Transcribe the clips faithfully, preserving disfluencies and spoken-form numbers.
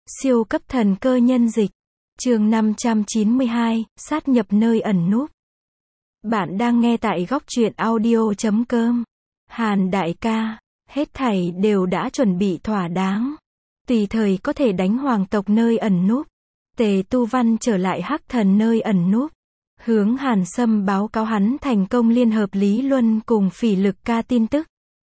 Siêu cấp thần cơ nhân dịch. Chương năm trăm chín mươi hai, sát nhập nơi ẩn núp. Bạn đang nghe tại góc truyện audio chấm com. Hàn đại ca, hết thảy đều đã chuẩn bị thỏa đáng. Tùy thời có thể đánh hoàng tộc nơi ẩn núp. Tề Tu Văn trở lại Hắc Thần nơi ẩn núp. Hướng Hàn Sâm báo cáo hắn thành công liên hợp Lý Luân cùng Phỉ Lực ca tin tức.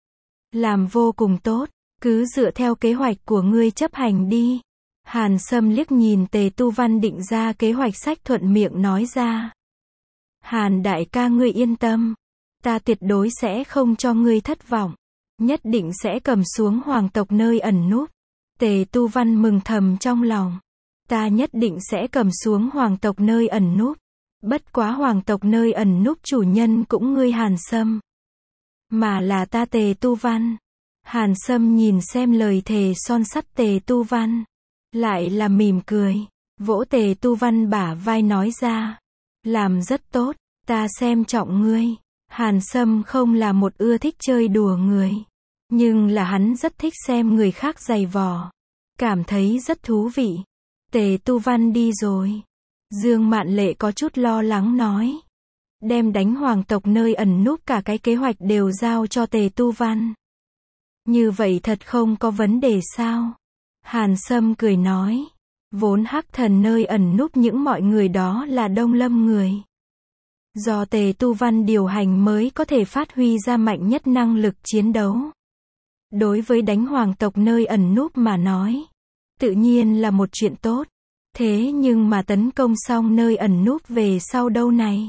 Làm vô cùng tốt, cứ dựa theo kế hoạch của ngươi chấp hành đi. Hàn Sâm liếc nhìn Tề Tu Văn định ra kế hoạch sách thuận miệng nói ra. Hàn đại ca ngươi yên tâm. Ta tuyệt đối sẽ không cho ngươi thất vọng. Nhất định sẽ cầm xuống hoàng tộc nơi ẩn núp. Tề Tu Văn mừng thầm trong lòng. Ta nhất định sẽ cầm xuống hoàng tộc nơi ẩn núp. Bất quá hoàng tộc nơi ẩn núp chủ nhân cũng ngươi Hàn Sâm. Mà là ta Tề Tu Văn. Hàn Sâm nhìn xem lời thề son sắt Tề Tu Văn. Lại là mỉm cười. Vỗ Tề Tu Văn bả vai nói ra. Làm rất tốt, ta xem trọng ngươi. Hàn Sâm không là một ưa thích chơi đùa người. Nhưng là hắn rất thích xem người khác giày vò. Cảm thấy rất thú vị. Tề Tu Văn đi rồi. Dương Mạn Lệ có chút lo lắng nói. Đem đánh hoàng tộc nơi ẩn núp cả cái kế hoạch đều giao cho Tề Tu Văn. Như vậy thật không có vấn đề sao? Hàn Sâm cười nói. Vốn Hắc Thần nơi ẩn núp những mọi người đó là Đông Lâm người. Do Tề Tu Văn điều hành mới có thể phát huy ra mạnh nhất năng lực chiến đấu. Đối với đánh hoàng tộc nơi ẩn núp mà nói. Tự nhiên là một chuyện tốt. Thế nhưng mà tấn công xong nơi ẩn núp về sau đâu này?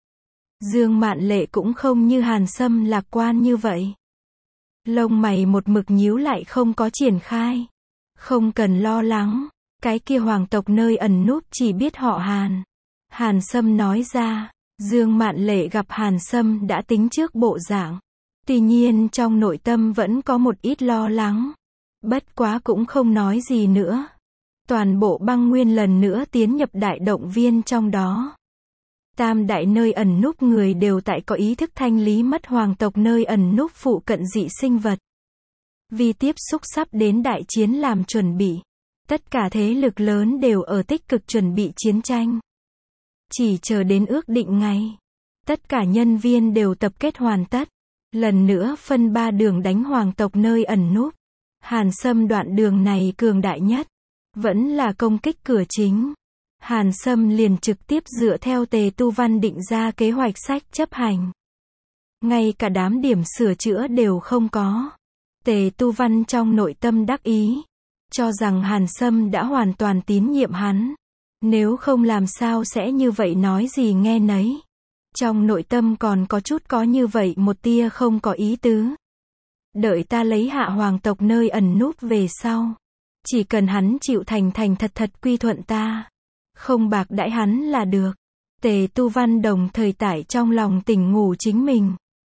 Dương Mạn Lệ cũng không như Hàn Sâm lạc quan như vậy. Lông mày một mực nhíu lại không có triển khai. Không cần lo lắng. Cái kia hoàng tộc nơi ẩn núp chỉ biết họ Hàn. Hàn Sâm nói ra. Dương Mạn Lệ gặp Hàn Sâm đã tính trước bộ dạng. Tuy nhiên trong nội tâm vẫn có một ít lo lắng. Bất quá cũng không nói gì nữa. Toàn bộ băng nguyên lần nữa tiến nhập đại động viên trong đó. Tam đại nơi ẩn núp người đều tại có ý thức thanh lý mất hoàng tộc nơi ẩn núp phụ cận dị sinh vật. Vì tiếp xúc sắp đến đại chiến làm chuẩn bị. Tất cả thế lực lớn đều ở tích cực chuẩn bị chiến tranh. Chỉ chờ đến ước định ngày. Tất cả nhân viên đều tập kết hoàn tất. Lần nữa phân ba đường đánh hoàng tộc nơi ẩn núp. Hàn Sâm đoạn đường này cường đại nhất. Vẫn là công kích cửa chính. Hàn Sâm liền trực tiếp dựa theo Tề Tu Văn định ra kế hoạch sách chấp hành. Ngay cả đám điểm sửa chữa đều không có. Tề Tu Văn trong nội tâm đắc ý. Cho rằng Hàn Sâm đã hoàn toàn tín nhiệm hắn. Nếu không làm sao sẽ như vậy nói gì nghe nấy. Trong nội tâm còn có chút có như vậy một tia không có ý tứ. Đợi ta lấy hạ hoàng tộc nơi ẩn núp về sau. Chỉ cần hắn chịu thành thành thật thật quy thuận ta. Không bạc đãi hắn là được. Tề Tu Văn đồng thời tải trong lòng tỉnh ngủ chính mình.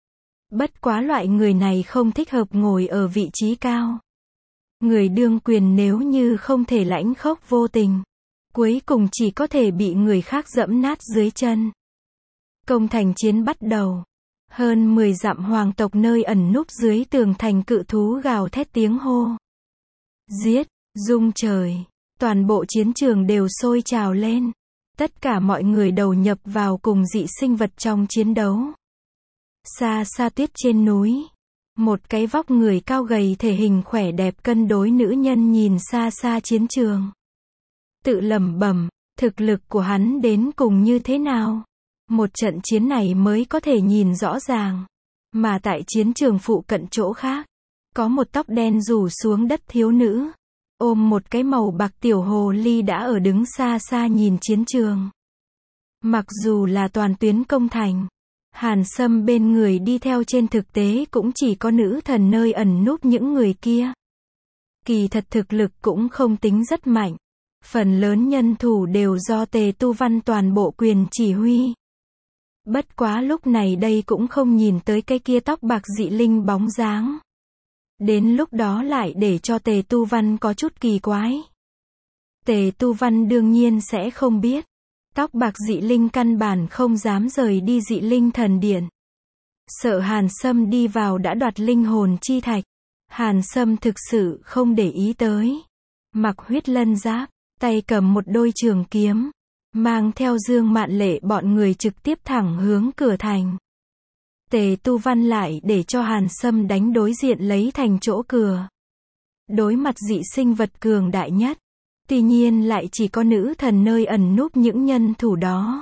Bất quá loại người này không thích hợp ngồi ở vị trí cao. Người đương quyền nếu như không thể lãnh khốc vô tình. Cuối cùng chỉ có thể bị người khác dẫm nát dưới chân. Công thành chiến bắt đầu. Hơn mười dặm hoàng tộc nơi ẩn núp dưới tường thành cự thú gào thét tiếng hô. Giết, rung trời. Toàn bộ chiến trường đều sôi trào lên. Tất cả mọi người đầu nhập vào cùng dị sinh vật trong chiến đấu. Xa xa tuyết trên núi. Một cái vóc người cao gầy thể hình khỏe đẹp cân đối nữ nhân nhìn xa xa chiến trường. Tự lẩm bẩm, thực lực của hắn đến cùng như thế nào? Một trận chiến này mới có thể nhìn rõ ràng. Mà tại chiến trường phụ cận chỗ khác, có một tóc đen rủ xuống đất thiếu nữ. Ôm một cái màu bạc tiểu hồ ly đã ở đứng xa xa nhìn chiến trường. Mặc dù là toàn tuyến công thành. Hàn Sâm bên người đi theo trên thực tế cũng chỉ có nữ thần nơi ẩn núp những người kia. Kỳ thật thực lực cũng không tính rất mạnh. Phần lớn nhân thủ đều do Tề Tu Văn toàn bộ quyền chỉ huy. Bất quá lúc này đây cũng không nhìn tới cái kia tóc bạc dị linh bóng dáng. Đến lúc đó lại để cho Tề Tu Văn có chút kỳ quái. Tề Tu Văn đương nhiên sẽ không biết. Tóc bạc dị linh căn bản không dám rời đi dị linh thần điện. Sợ Hàn Sâm đi vào đã đoạt linh hồn chi thạch. Hàn Sâm thực sự không để ý tới. mặc huyết lân giáp, tay cầm một đôi trường kiếm, mang theo Dương Mạn Lệ bọn người trực tiếp thẳng hướng cửa thành. Tề Tu Văn lại để cho Hàn Sâm đánh đối diện lấy thành chỗ cửa. Đối mặt dị sinh vật cường đại nhất, tuy nhiên lại chỉ có nữ thần nơi ẩn núp những nhân thủ đó.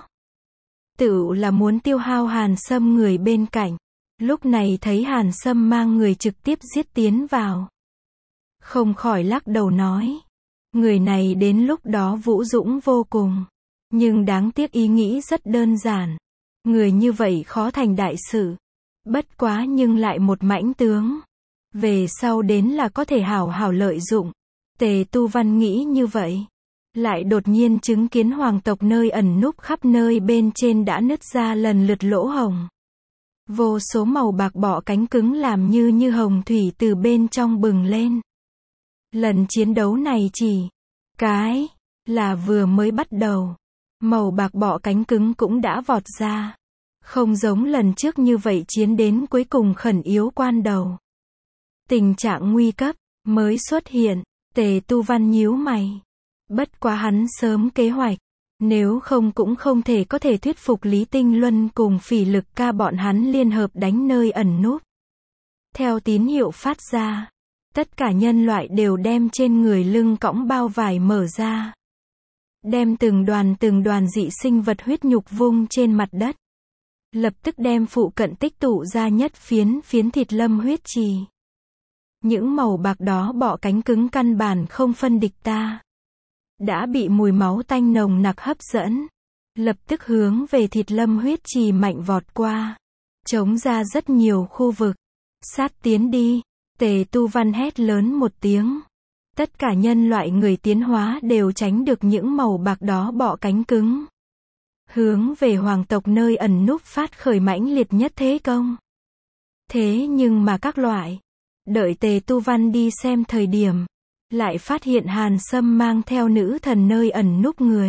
Tự là muốn tiêu hao Hàn Sâm người bên cạnh. Lúc này thấy Hàn Sâm mang người trực tiếp giết tiến vào, không khỏi lắc đầu nói, người này đến lúc đó vũ dũng vô cùng, nhưng đáng tiếc ý nghĩ rất đơn giản. Người như vậy khó thành đại sự. Bất quá nhưng lại một mãnh tướng, về sau đến là có thể hảo hảo lợi dụng. Tề Tu Văn nghĩ như vậy, lại đột nhiên chứng kiến hoàng tộc nơi ẩn núp khắp nơi bên trên đã nứt ra lần lượt lỗ hổng. Vô số màu bạc bọ cánh cứng làm như như hồng thủy từ bên trong bừng lên. Lần chiến đấu này chỉ cái là vừa mới bắt đầu, màu bạc bọ cánh cứng cũng đã vọt ra. Không giống lần trước như vậy chiến đến cuối cùng khẩn yếu quan đầu. Tình trạng nguy cấp mới xuất hiện, Tề Tu Văn nhíu mày. Bất quá hắn sớm kế hoạch, nếu không cũng không thể có thể thuyết phục Lý Tinh Luân cùng Phỉ Lực Ca bọn hắn liên hợp đánh nơi ẩn núp. Theo tín hiệu phát ra, tất cả nhân loại đều đem trên người lưng cõng bao vải mở ra. Đem từng đoàn từng đoàn dị sinh vật huyết nhục vung trên mặt đất. Lập tức đem phụ cận tích tụ ra nhất phiến phiến thịt lâm huyết trì. Những màu bạc đó bọ cánh cứng căn bản không phân địch ta. Đã bị mùi máu tanh nồng nặc hấp dẫn. Lập tức hướng về thịt lâm huyết trì mạnh vọt qua. Chống ra rất nhiều khu vực. Sát tiến đi. Tề Tu Văn hét lớn một tiếng. Tất cả nhân loại người tiến hóa đều tránh được những màu bạc đó bọ cánh cứng. Hướng về hoàng tộc nơi ẩn núp phát khởi mãnh liệt nhất thế công. Thế nhưng mà các loại, đợi Tề Tu Văn đi xem thời điểm, lại phát hiện Hàn Sâm mang theo nữ thần nơi ẩn núp người.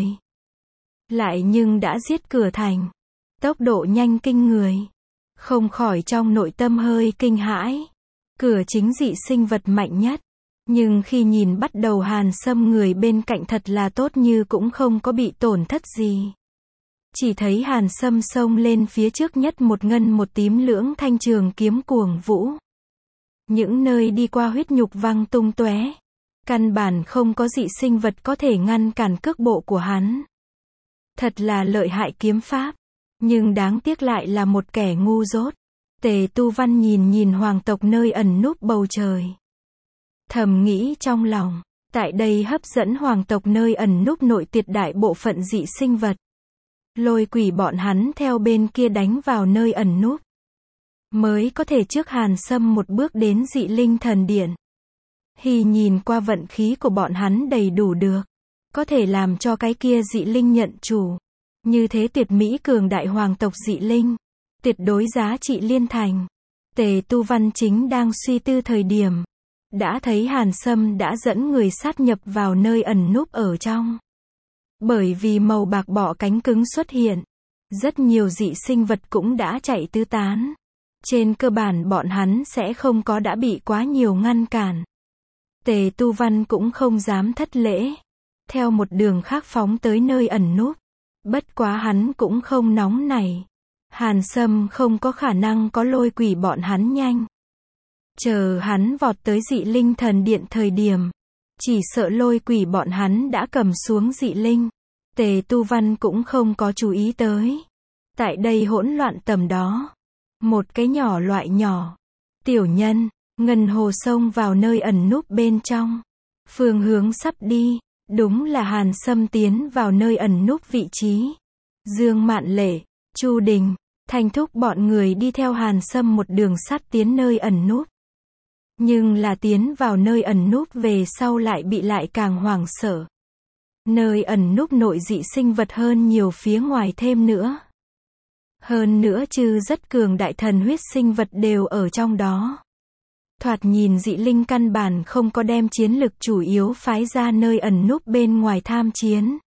Lại nhưng đã giết cửa thành. Tốc độ nhanh kinh người. Không khỏi trong nội tâm hơi kinh hãi. Cửa chính dị sinh vật mạnh nhất. Nhưng khi nhìn bắt đầu Hàn Sâm người bên cạnh thật là tốt như cũng không có bị tổn thất gì. Chỉ thấy Hàn Sâm xông lên phía trước nhất một ngân một tím lưỡng thanh trường kiếm cuồng vũ. Những nơi đi qua huyết nhục văng tung tóe. Căn bản không có dị sinh vật có thể ngăn cản cước bộ của hắn. Thật là lợi hại kiếm pháp. Nhưng đáng tiếc lại là một kẻ ngu dốt. Tề Tu Văn nhìn nhìn hoàng tộc nơi ẩn núp bầu trời. Thầm nghĩ trong lòng, tại đây hấp dẫn hoàng tộc nơi ẩn núp nội tuyệt đại bộ phận dị sinh vật. Lôi quỷ bọn hắn theo bên kia đánh vào nơi ẩn núp. Mới có thể trước Hàn Sâm một bước đến dị linh thần điện. Hì nhìn qua vận khí của bọn hắn đầy đủ được. Có thể làm cho cái kia dị linh nhận chủ. Như thế tuyệt mỹ cường đại hoàng tộc dị linh. Tuyệt đối giá trị liên thành. Tề Tu Văn chính đang suy tư thời điểm. Đã thấy Hàn Sâm đã dẫn người sát nhập vào nơi ẩn núp ở trong. Bởi vì màu bạc bọ cánh cứng xuất hiện. Rất nhiều dị sinh vật cũng đã chạy tứ tán. Trên cơ bản bọn hắn sẽ không có đã bị quá nhiều ngăn cản. Tề Tu Văn cũng không dám thất lễ. Theo một đường khác phóng tới nơi ẩn núp. Bất quá hắn cũng không nóng nảy. Hàn Sâm không có khả năng có lôi quỷ bọn hắn nhanh. Chờ hắn vọt tới dị linh thần điện thời điểm. Chỉ sợ lôi quỷ bọn hắn đã cầm xuống dị linh. Tề Tu Văn cũng không có chú ý tới. Tại đây hỗn loạn tầm đó. Một cái nhỏ loại nhỏ. Tiểu nhân, ngân hồ xông vào nơi ẩn núp bên trong. Phương hướng sắp đi. Đúng là Hàn Sâm tiến vào nơi ẩn núp vị trí. Dương Mạn Lệ, Chu Đình, Thanh Thúc bọn người đi theo Hàn Sâm một đường sắt tiến nơi ẩn núp. Nhưng là tiến vào nơi ẩn núp về sau lại bị lại càng hoảng sợ. Nơi ẩn núp nội dị sinh vật hơn nhiều phía ngoài thêm nữa. Hơn nữa chứ rất cường đại thần huyết sinh vật đều ở trong đó. Thoạt nhìn dị linh căn bản không có đem chiến lực chủ yếu phái ra nơi ẩn núp bên ngoài tham chiến.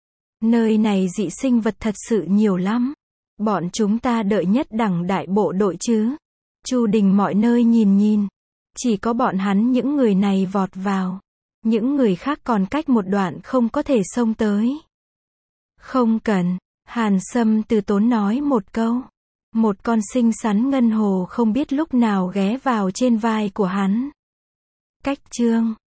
Nơi này dị sinh vật thật sự nhiều lắm. Bọn chúng ta đợi nhất đẳng đại bộ đội chứ. Chu Đình mọi nơi nhìn nhìn. Chỉ có bọn hắn những người này vọt vào. Những người khác còn cách một đoạn không có thể xông tới. Không cần. Hàn Sâm từ tốn nói một câu. Một con xinh xắn ngân hồ không biết lúc nào ghé vào trên vai của hắn. Cách chương